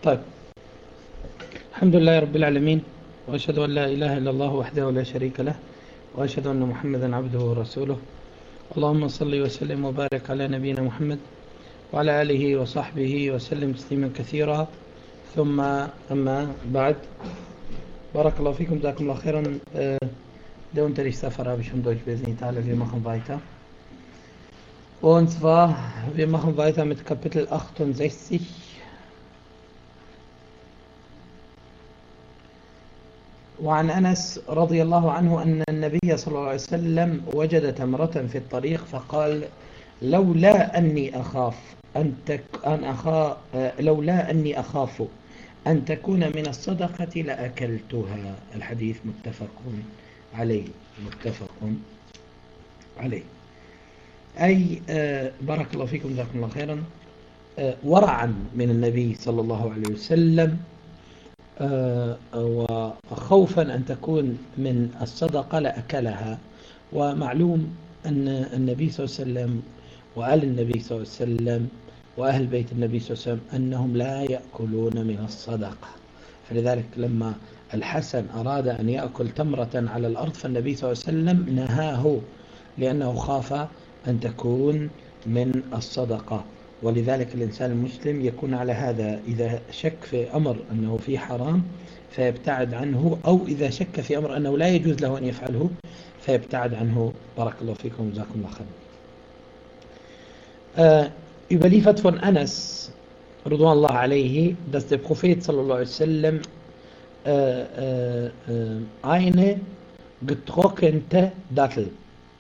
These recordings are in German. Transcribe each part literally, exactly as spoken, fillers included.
طيب، الحمد لله رب العالمين، وأشهد أن لا إله إلا الله وحده لا شريك له، وأشهد أن محمدا عبده ورسوله. اللهم صل وسلم وبارك على نبينا محمد وعلى آله وصحبه وسلم تسليما كثيرا. ثم أما بعد، بارك الله fikum, جزاكم الله خيرا. Der Unterricht auf Arabisch und Deutsch, wir machen weiter. Und zwar, wir machen weiter mit Kapitel achtundsechzig. وعن أنس رضي الله عنه أن النبي صلى الله عليه وسلم وجد تمرة في الطريق فقال: لولا أني أخاف أن تك أن أخا لولا أني أخاف أن تكون من الصدقة لأكلتها. الحديث متفق عليه متفق عليه أي بارك الله فيكم، جزاكم الله خيرا. ورعا من النبي صلى الله عليه وسلم وخوفا أن تكون من الصدقة لأكلها. ومعلوم أن النبي صلى الله عليه وسلم وآل النبي صلى الله عليه وسلم وأهل بيت النبي صلى الله عليه وسلم أنهم لا يأكلون من الصدقة، فلذلك لما الحسن أراد أن يأكل تمرة على الأرض فالنبي صلى الله عليه وسلم نهاه لأنه خاف أن تكون من الصدقة. ولذلك الإنسان المسلم يكون على هذا، إذا شك في أمر أنه فيه حرام فيبتعد عنه، أو إذا شك في أمر أنه لا يجوز له أن يفعله فيبتعد عنه. بارك الله فيكم، جزاكم الله خير. Äh, überliefert von Anas Radhiyallahu anhu, dass der Prophet sallallahu alaihi wasallam äh, äh, eine getrocknete Dattel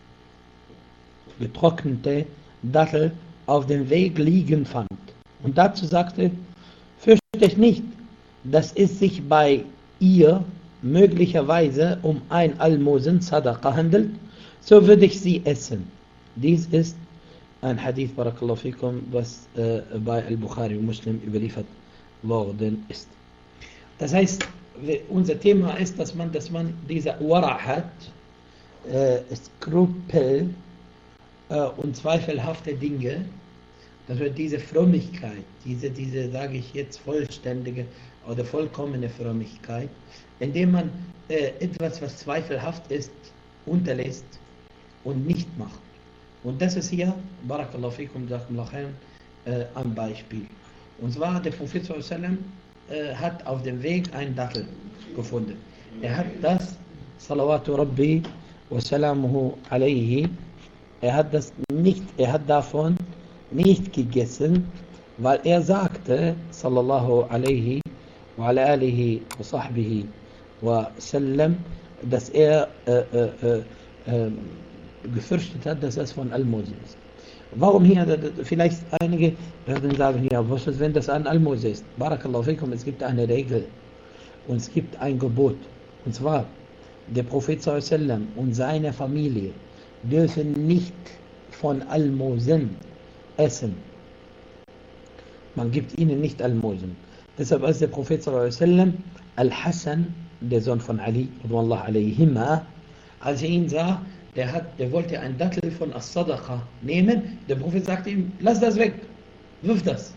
getrocknete Dattel auf dem Weg liegen fand. Und dazu sagte: fürchte dich nicht, dass es sich bei ihr möglicherweise um ein Almosen Sadaqa handelt, so würde ich sie essen. Dies ist ein Hadith, barakallahu fikum, was äh, bei Al-Bukhari und Muslim überliefert worden ist. Das heißt, unser Thema ist, dass man, dass man diese Wara hat, äh, Skrupel äh, und zweifelhafte Dinge, dass wir diese Frömmigkeit, diese, diese, sage ich jetzt, vollständige oder vollkommene Frömmigkeit, indem man äh, etwas, was zweifelhaft ist, unterlässt und nicht macht. Und das ist hier, barakallahu fikum, jazakumullahu khairan, äh, ein Beispiel. Und zwar, der Prophet sallallahu alaihi wasallam äh, hat auf dem Weg einen Dattel gefunden. Er hat das, salawatu rabbi wa salamuhu alayhi, er hat das nicht, er hat davon nicht gegessen, weil er sagte, sallallahu alaihi wa ala alihi wa sahbihi wa sallam, dass er äh, äh, äh, gefürchtet hat, dass es von Almosen ist. Warum hier? Vielleicht einige werden sagen, ja, was ist, wenn das ein Almose ist? Barakallahu fikum, es gibt eine Regel und es gibt ein Gebot. Und zwar, der Prophet sallallahu alaihi wasallam und seine Familie dürfen nicht von Almosen essen. Man gibt ihnen nicht Almosen. Deshalb als der Prophet sallallahu alaihi wasallam Al-Hassan, der Sohn von Ali, radhiyallahu anhuma, als er ihn sah, der, hat, der wollte ein Dattel von As-Sadaqa nehmen, der Prophet sagte ihm: lass das weg, wirf das.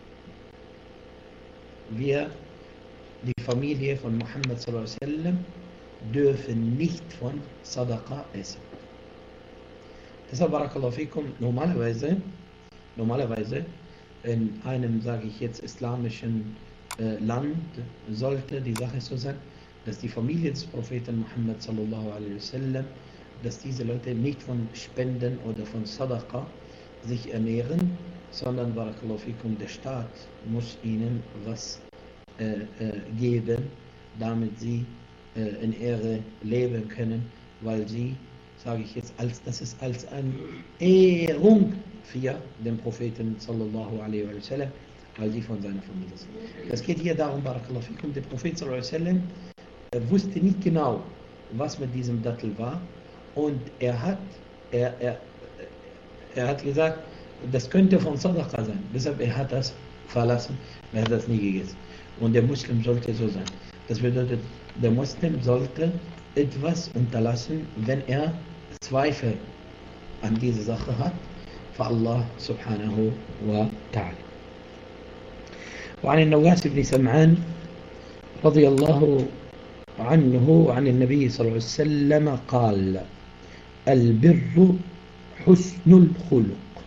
Wir, die Familie von Muhammad sallallahu alaihi wasallam, dürfen nicht von Sadaqa essen. Deshalb, barakallahu fikum, normalerweise, normalerweise in einem, sage ich jetzt, islamischen äh, Land sollte die Sache so sein, dass die Familie des Propheten Muhammad sallallahu alaihi wasallam, dass diese Leute nicht von Spenden oder von Sadaqa sich ernähren, sondern, barakallahu fikum, der Staat muss ihnen was äh, äh, geben, damit sie äh, in Ehre leben können, weil sie, sage ich jetzt, als das ist als eine Ehrung für den Propheten sallallahu alaihi wasallam, weil sie von seiner Familie sind. Das geht hier darum, barakallahu fikum, der Prophet sallallahu alaihi wasallam äh, wusste nicht genau, was mit diesem Dattel war, und er hat er, er, er hat gesagt, das könnte von Sadaqa sein. Deshalb er hat das verlassen, er hat das nie gegessen. Und der Muslim sollte so sein. Das bedeutet, der Muslim sollte etwas unterlassen, wenn er Zweifel an diese Sache hat, für Allah subhanahu wa ta'ala. وعن النواس بن سمعان رضي الله عنه عن النبي صلى الله عليه وسلم قال: البر حسن الخلق،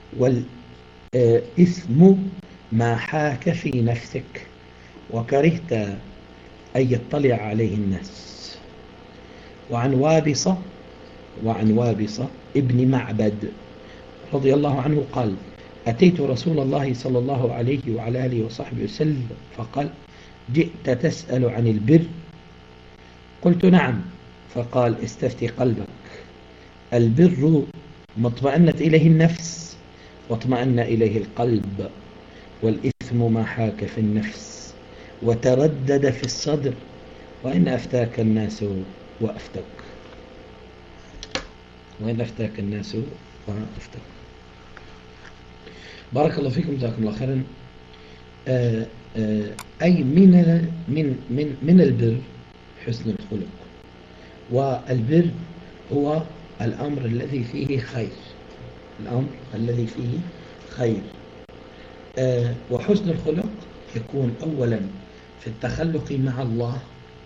والإثم ما حاك في نفسك وكرهت أن يطلع عليه الناس. وعن وابصة وعن وابصة ابن معبد رضي الله عنه قال: أتيت رسول الله صلى الله عليه وعلى آله وصحبه وسلم فقال: جئت تسأل عن البر؟ قلت: نعم. فقال: استفتي قلبك. البر ما اطمأنت إليه النفس واطمأن إليه القلب، والإثم ما حاك في النفس وتردد في الصدر، وإن أفتاك الناس وأفتك وإن أفتاك الناس وأفتك. بارك الله فيكم، جزاكم الله خيرا. آه آه أي من من من من البر حسن الخلق، والبر هو الأمر الذي فيه خير، الأمر الذي فيه خير. آه وحسن الخلق يكون أولا في التخلق مع الله،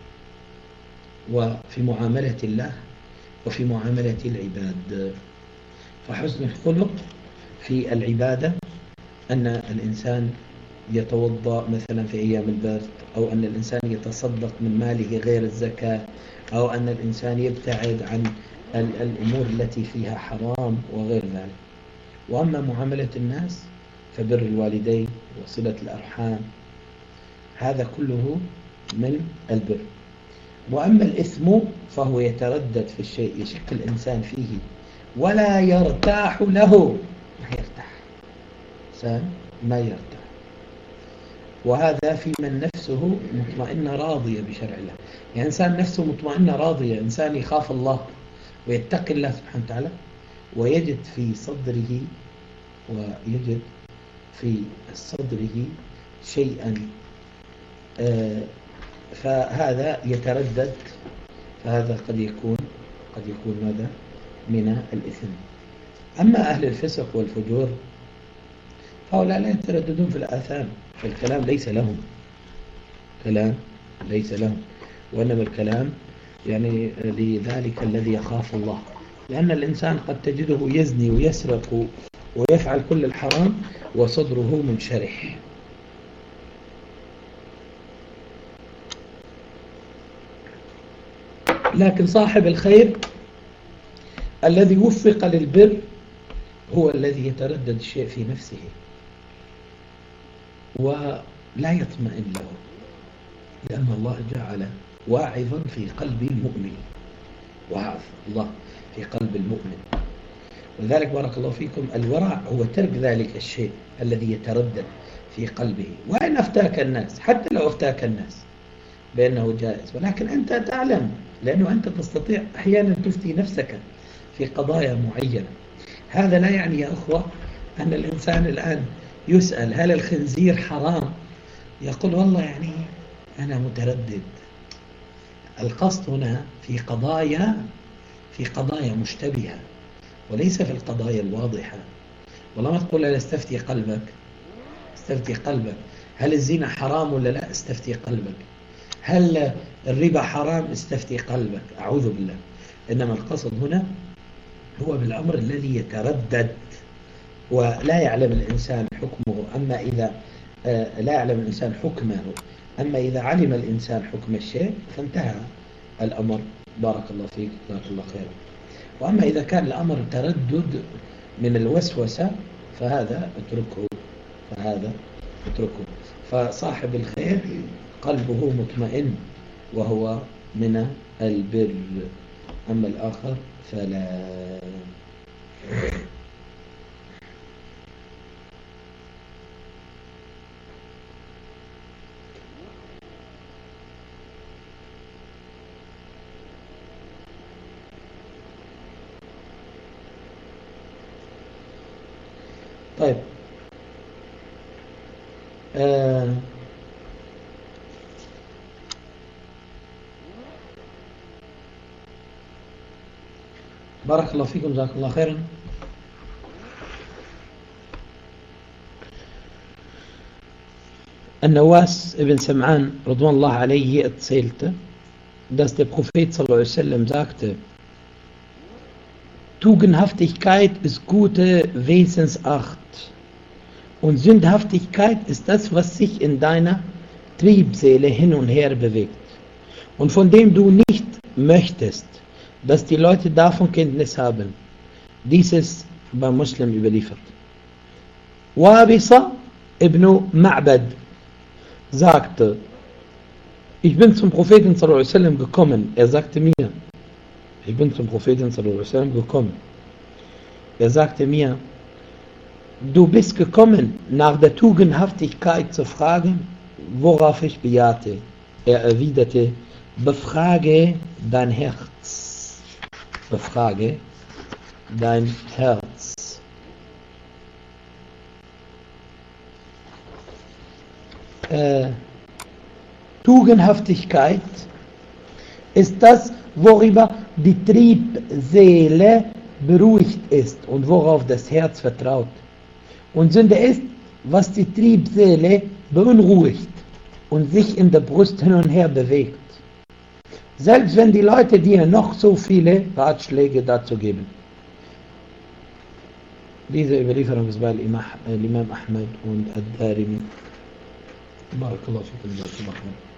وفي معاملة الله، وفي معاملة العباد. فحسن الخلق في العبادة أن الإنسان يتوضأ مثلا في أيام البرد، أو أن الإنسان يتصدق من ماله غير الزكاة، أو أن الإنسان يبتعد عن الأمور التي فيها حرام وغير ذلك. وأما معاملة الناس فبر الوالدين وصلة الأرحام، هذا كله من البر. وأما الإثم فهو يتردد في الشيء، يشك الإنسان فيه ولا يرتاح له، ما يرتاح إنسان ما يرتاح. وهذا في من نفسه مطمئنة راضية بشرع الله. يعني إنسان نفسه مطمئنة راضية، إنسان يخاف الله ويتقي الله سبحانه وتعالى، ويجد في صدره ويجد في صدره شيئا آه فهذا يتردد، فهذا قد يكون قد يكون ماذا من الإثم. أما أهل الفسق والفجور فهؤلاء لا يترددون في الآثام، فالكلام ليس لهم، كلام ليس لهم، وإنما الكلام يعني لذلك الذي يخاف الله. لأن الإنسان قد تجده يزني ويسرق ويفعل كل الحرام وصدره منشرح. لكن صاحب الخير الذي وفق للبر هو الذي يتردد الشيء في نفسه ولا يطمئن له، لأن الله جعل واعظا في قلب المؤمن، واعظ الله في قلب المؤمن. ولذلك بارك الله فيكم الورع هو ترك ذلك الشيء الذي يتردد في قلبه، وإن أفتاك الناس، حتى لو أفتاك الناس بأنه جائز، ولكن أنت تعلم، لأنه أنت تستطيع أحيانا تفتي نفسك في قضايا معينة. هذا لا يعني يا أخوة أن الإنسان الآن يسأل هل الخنزير حرام، يقول والله يعني أنا متردد. القصد هنا في قضايا في قضايا مشتبهة، وليس في القضايا الواضحة. والله ما تقول لا استفتي قلبك، استفتي قلبك. هل الزنا حرام ولا لا؟ استفتي قلبك. هل الربا حرام؟ استفتي قلبك. أعوذ بالله. إنما القصد هنا هو بالأمر الذي يتردد ولا يعلم الإنسان حكمه. أما إذا لا يعلم الإنسان حكمه، أما إذا علم الإنسان حكم الشيء فانتهى الأمر. بارك الله فيك، جزاك الله خيرا. وأما إذا كان الأمر تردد من الوسوسة فهذا اتركه فهذا اتركه فصاحب الخير قلبه مطمئن وهو من البر، أما الآخر فلا. طيب آه بارك الله فيكم، جزاكم الله خيرا. An-Nawas ibn Sam'an radwanallahu alayhi erzählte, dass der Prophet sallallahu alaihi wasallam sagte, Tugendhaftigkeit ist gute Wesensart und Sündhaftigkeit ist das, was sich in deiner Triebseele hin und her bewegt und von dem du nicht möchtest, dass die Leute davon Kenntnis haben. Dies ist beim Muslim überliefert. Wabisa ibn Ma'bad sagte, ich bin zum Propheten sallallahu alaihi wasallam gekommen. Er sagte mir, ich bin zum Propheten sallallahu alaihi wasallam gekommen. Er sagte mir, du bist gekommen, nach der Tugendhaftigkeit zu fragen, worauf ich bejahte. Er erwiderte, befrage dein Herz. Befrage dein Herz. Äh, Tugendhaftigkeit ist das, worüber die Triebseele beruhigt ist und worauf das Herz vertraut. Und Sünde ist, was die Triebseele beunruhigt und sich in der Brust hin und her bewegt. Selbst wenn die Leute dir noch so viele Ratschläge dazu geben. Diese Überlieferung ist bei Imam Ahmad und Ad-Darimi. Barakallahu fikum.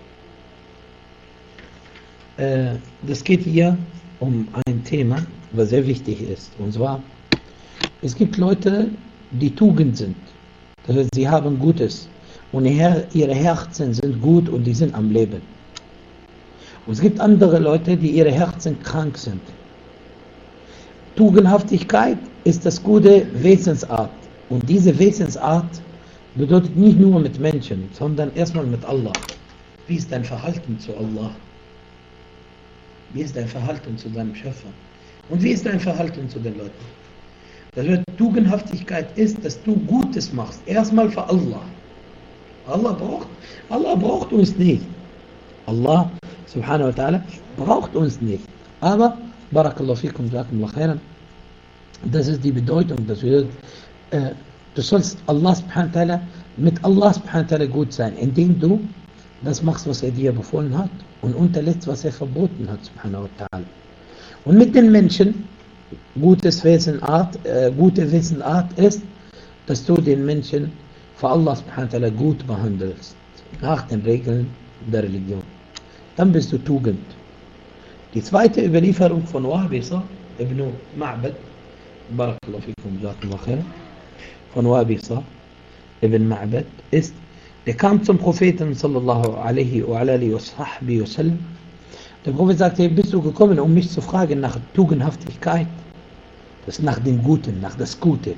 Äh, das geht hier um ein Thema, was sehr wichtig ist. Und zwar, es gibt Leute, die Tugend sind. Das heißt, sie haben Gutes. Und ihre Herzen sind gut und die sind am Leben. Und es gibt andere Leute, die ihre Herzen krank sind. Tugendhaftigkeit ist das gute Wesensart. Und diese Wesensart bedeutet nicht nur mit Menschen, sondern erstmal mit Allah. Wie ist dein Verhalten zu Allah? Wie ist dein Verhalten zu deinem Schöpfer? Und wie ist dein Verhalten zu den Leuten? Das heißt, Tugendhaftigkeit ist, dass du Gutes machst. Erstmal für Allah. Allah braucht, Allah braucht uns nicht. Allah subhanahu wa ta'ala braucht uns nicht. Aber, barakallahu fikum, jazakumullah khairan, das ist die Bedeutung. Das bedeutet, äh, du sollst Allah subhanahu wa ta'ala, mit Allah subhanahu wa ta'ala gut sein, indem du das machst, was er dir befohlen hat und unterlässt, was er verboten hat, subhanahu wa ta'ala. Und mit den Menschen, gutes Wesenart, äh, gute Wesenart ist, dass du den Menschen für Allah subhanahu wa ta'ala gut behandelst, nach den Regeln der Religion. Dann bist du Tugend. Die zweite Überlieferung von Wabisa ibn Ma'bad, barakallahu fikum, jazakumullah khairan, von Wabisa ibn Ma'bad ist, der kam zum Propheten sallallahu alaihi wa alihi wa sahbihi wa sallam. Der Prophet sagte, bist du gekommen, um mich zu fragen nach Tugendhaftigkeit? Das ist nach dem Guten, nach das Gute.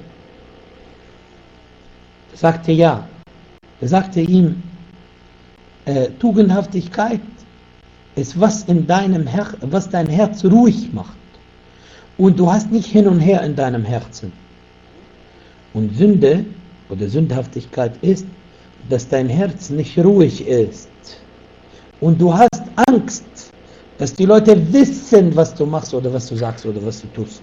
Er sagte ja. Er sagte ihm, äh, Tugendhaftigkeit ist, was in deinem Her was dein Herz ruhig macht. Und du hast nicht hin und her in deinem Herzen. Und Sünde oder Sündhaftigkeit ist, dass dein Herz nicht ruhig ist. Und du hast Angst, dass die Leute wissen, was du machst oder was du sagst oder was du tust.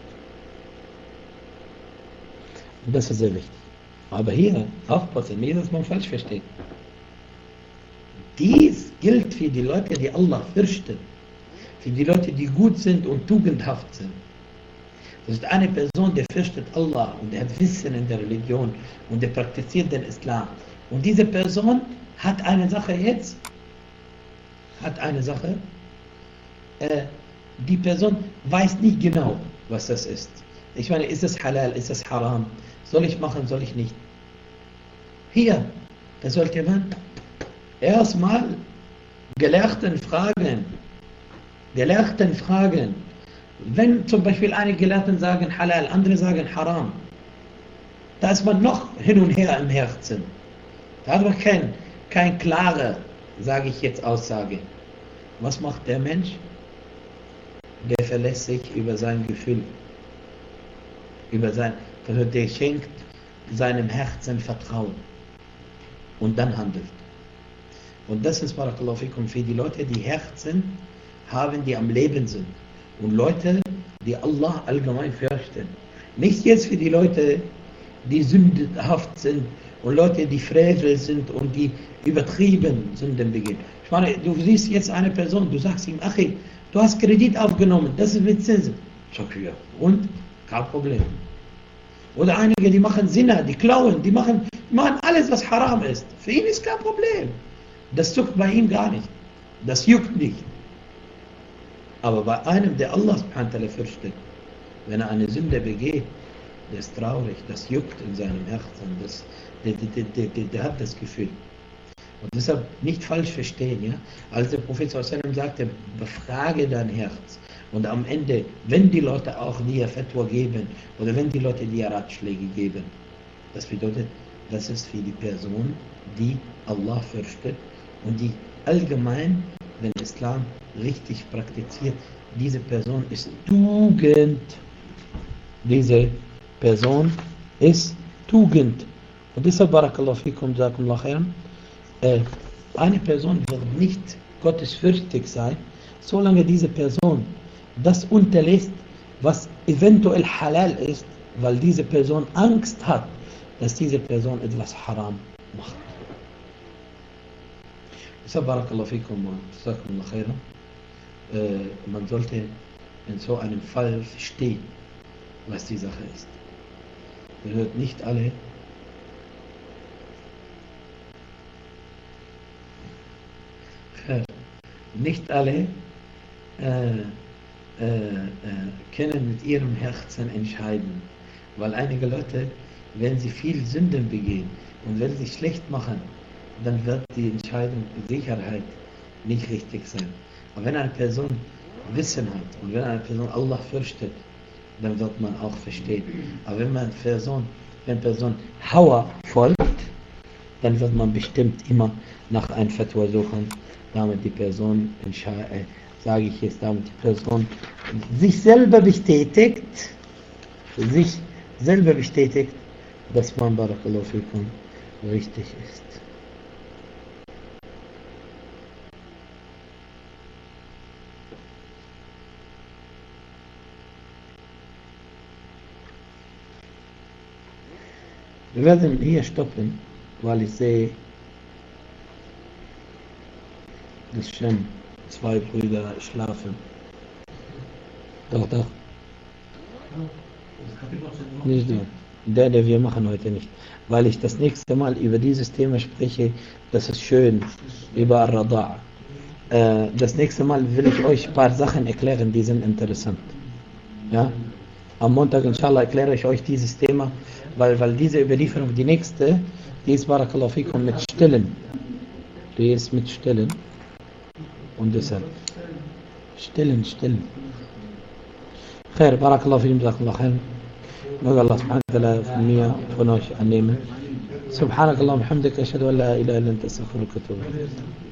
Und das ist sehr wichtig. Aber hier, aufpassen, nicht, dass man falsch versteht. Dies gilt für die Leute, die Allah fürchten. Für die Leute, die gut sind und tugendhaft sind. Das ist eine Person, die fürchtet Allah und der hat Wissen in der Religion und der praktiziert den Islam. Und diese Person hat eine Sache jetzt, hat eine Sache, äh, die Person weiß nicht genau, was das ist. Ich meine, ist es halal, ist es haram? Soll ich machen, soll ich nicht? Hier, da sollte man erstmal Gelehrten fragen. Gelehrten fragen. Wenn zum Beispiel einige Gelehrten sagen halal, andere sagen haram, da ist man noch hin und her im Herzen. Da hat man kein, kein klare, sage ich jetzt, Aussage. Was macht der Mensch? Der verlässt sich über sein Gefühl. Über sein, also der schenkt seinem Herzen Vertrauen. Und dann handelt. Und das ist, barakallahu fikum, für die Leute, die Herzen haben, die am Leben sind. Und Leute, die Allah allgemein fürchten. Nicht jetzt für die Leute, die sündhaft sind und Leute, die frevel sind und die übertrieben Sünden begehen. Ich meine, du siehst jetzt eine Person, du sagst ihm, Achi, du hast Kredit aufgenommen, das ist mit Zinsen. Sag ich, ja, und? Kein Problem. Oder einige, die machen Zina, die klauen, die machen, die machen alles, was haram ist. Für ihn ist kein Problem. Das juckt bei ihm gar nicht. Das juckt nicht. Aber bei einem, der Allah subhanahu wa ta'ala fürchtet, wenn er eine Sünde begeht, der ist traurig, das juckt in seinem Herzen, das, der, der, der, der, der hat das Gefühl. Und deshalb nicht falsch verstehen, ja. Als der Prophet sallallahu alaihi wasallam sagte, befrage dein Herz. Und am Ende, wenn die Leute auch dir Fatwa geben, oder wenn die Leute dir Ratschläge geben, das bedeutet, das ist für die Person, die Allah fürchtet und die allgemein den Islam richtig praktiziert. Diese Person ist Tugend. Diese Person ist Tugend. Und deshalb, Barakallahu fikum, Jazakumullah khairan, äh, eine Person wird nicht gottesfürchtig sein, solange diese Person das unterlässt, was eventuell halal ist, weil diese Person Angst hat, dass diese Person etwas haram macht. Deshalb, Barakallahu fikum, Jazakumullah khairan, äh, man sollte in so einem Fall verstehen, was die Sache ist. Man hört nicht alle nicht alle äh, äh, äh, können mit ihrem Herzen entscheiden, weil einige Leute, wenn sie viel Sünden begehen und wenn sie schlecht machen, dann wird die Entscheidung mit Sicherheit nicht richtig sein. Aber wenn eine Person Wissen hat und wenn eine Person Allah fürchtet, dann wird man auch verstehen. Aber wenn man Person, wenn Person Hawa folgt, dann wird man bestimmt immer nach einem Fatwa suchen, damit die Person, äh, sage ich jetzt, damit die Person sich selber bestätigt, sich selber bestätigt, dass man, Barakallahu fikum, richtig ist. Wir werden hier stoppen, weil ich sehe, dass schon zwei Brüder schlafen. Doch, doch. Nicht du. Der, der wir machen heute nicht. Weil ich das nächste Mal über dieses Thema spreche, das ist schön, über Ar-Rada'a. Äh, das nächste Mal will ich euch ein paar Sachen erklären, die sind interessant. Ja? Am Montag, inshallah, erkläre ich euch dieses Thema, weil, weil diese Überlieferung, die nächste, die ist, Barakallahu fikum, mit Stillen. Die ist mit Stillen. Und deshalb stillen, stillen. Khair, Barakallahu fikum, Jazakumullah khair. Möge Allah subhanahu wa ta'ala von mir, von euch annehmen. Subhanakallah, bihamdika, ashhadu an la ilaha illa anta, astaghfiruka wa atubu ilayk.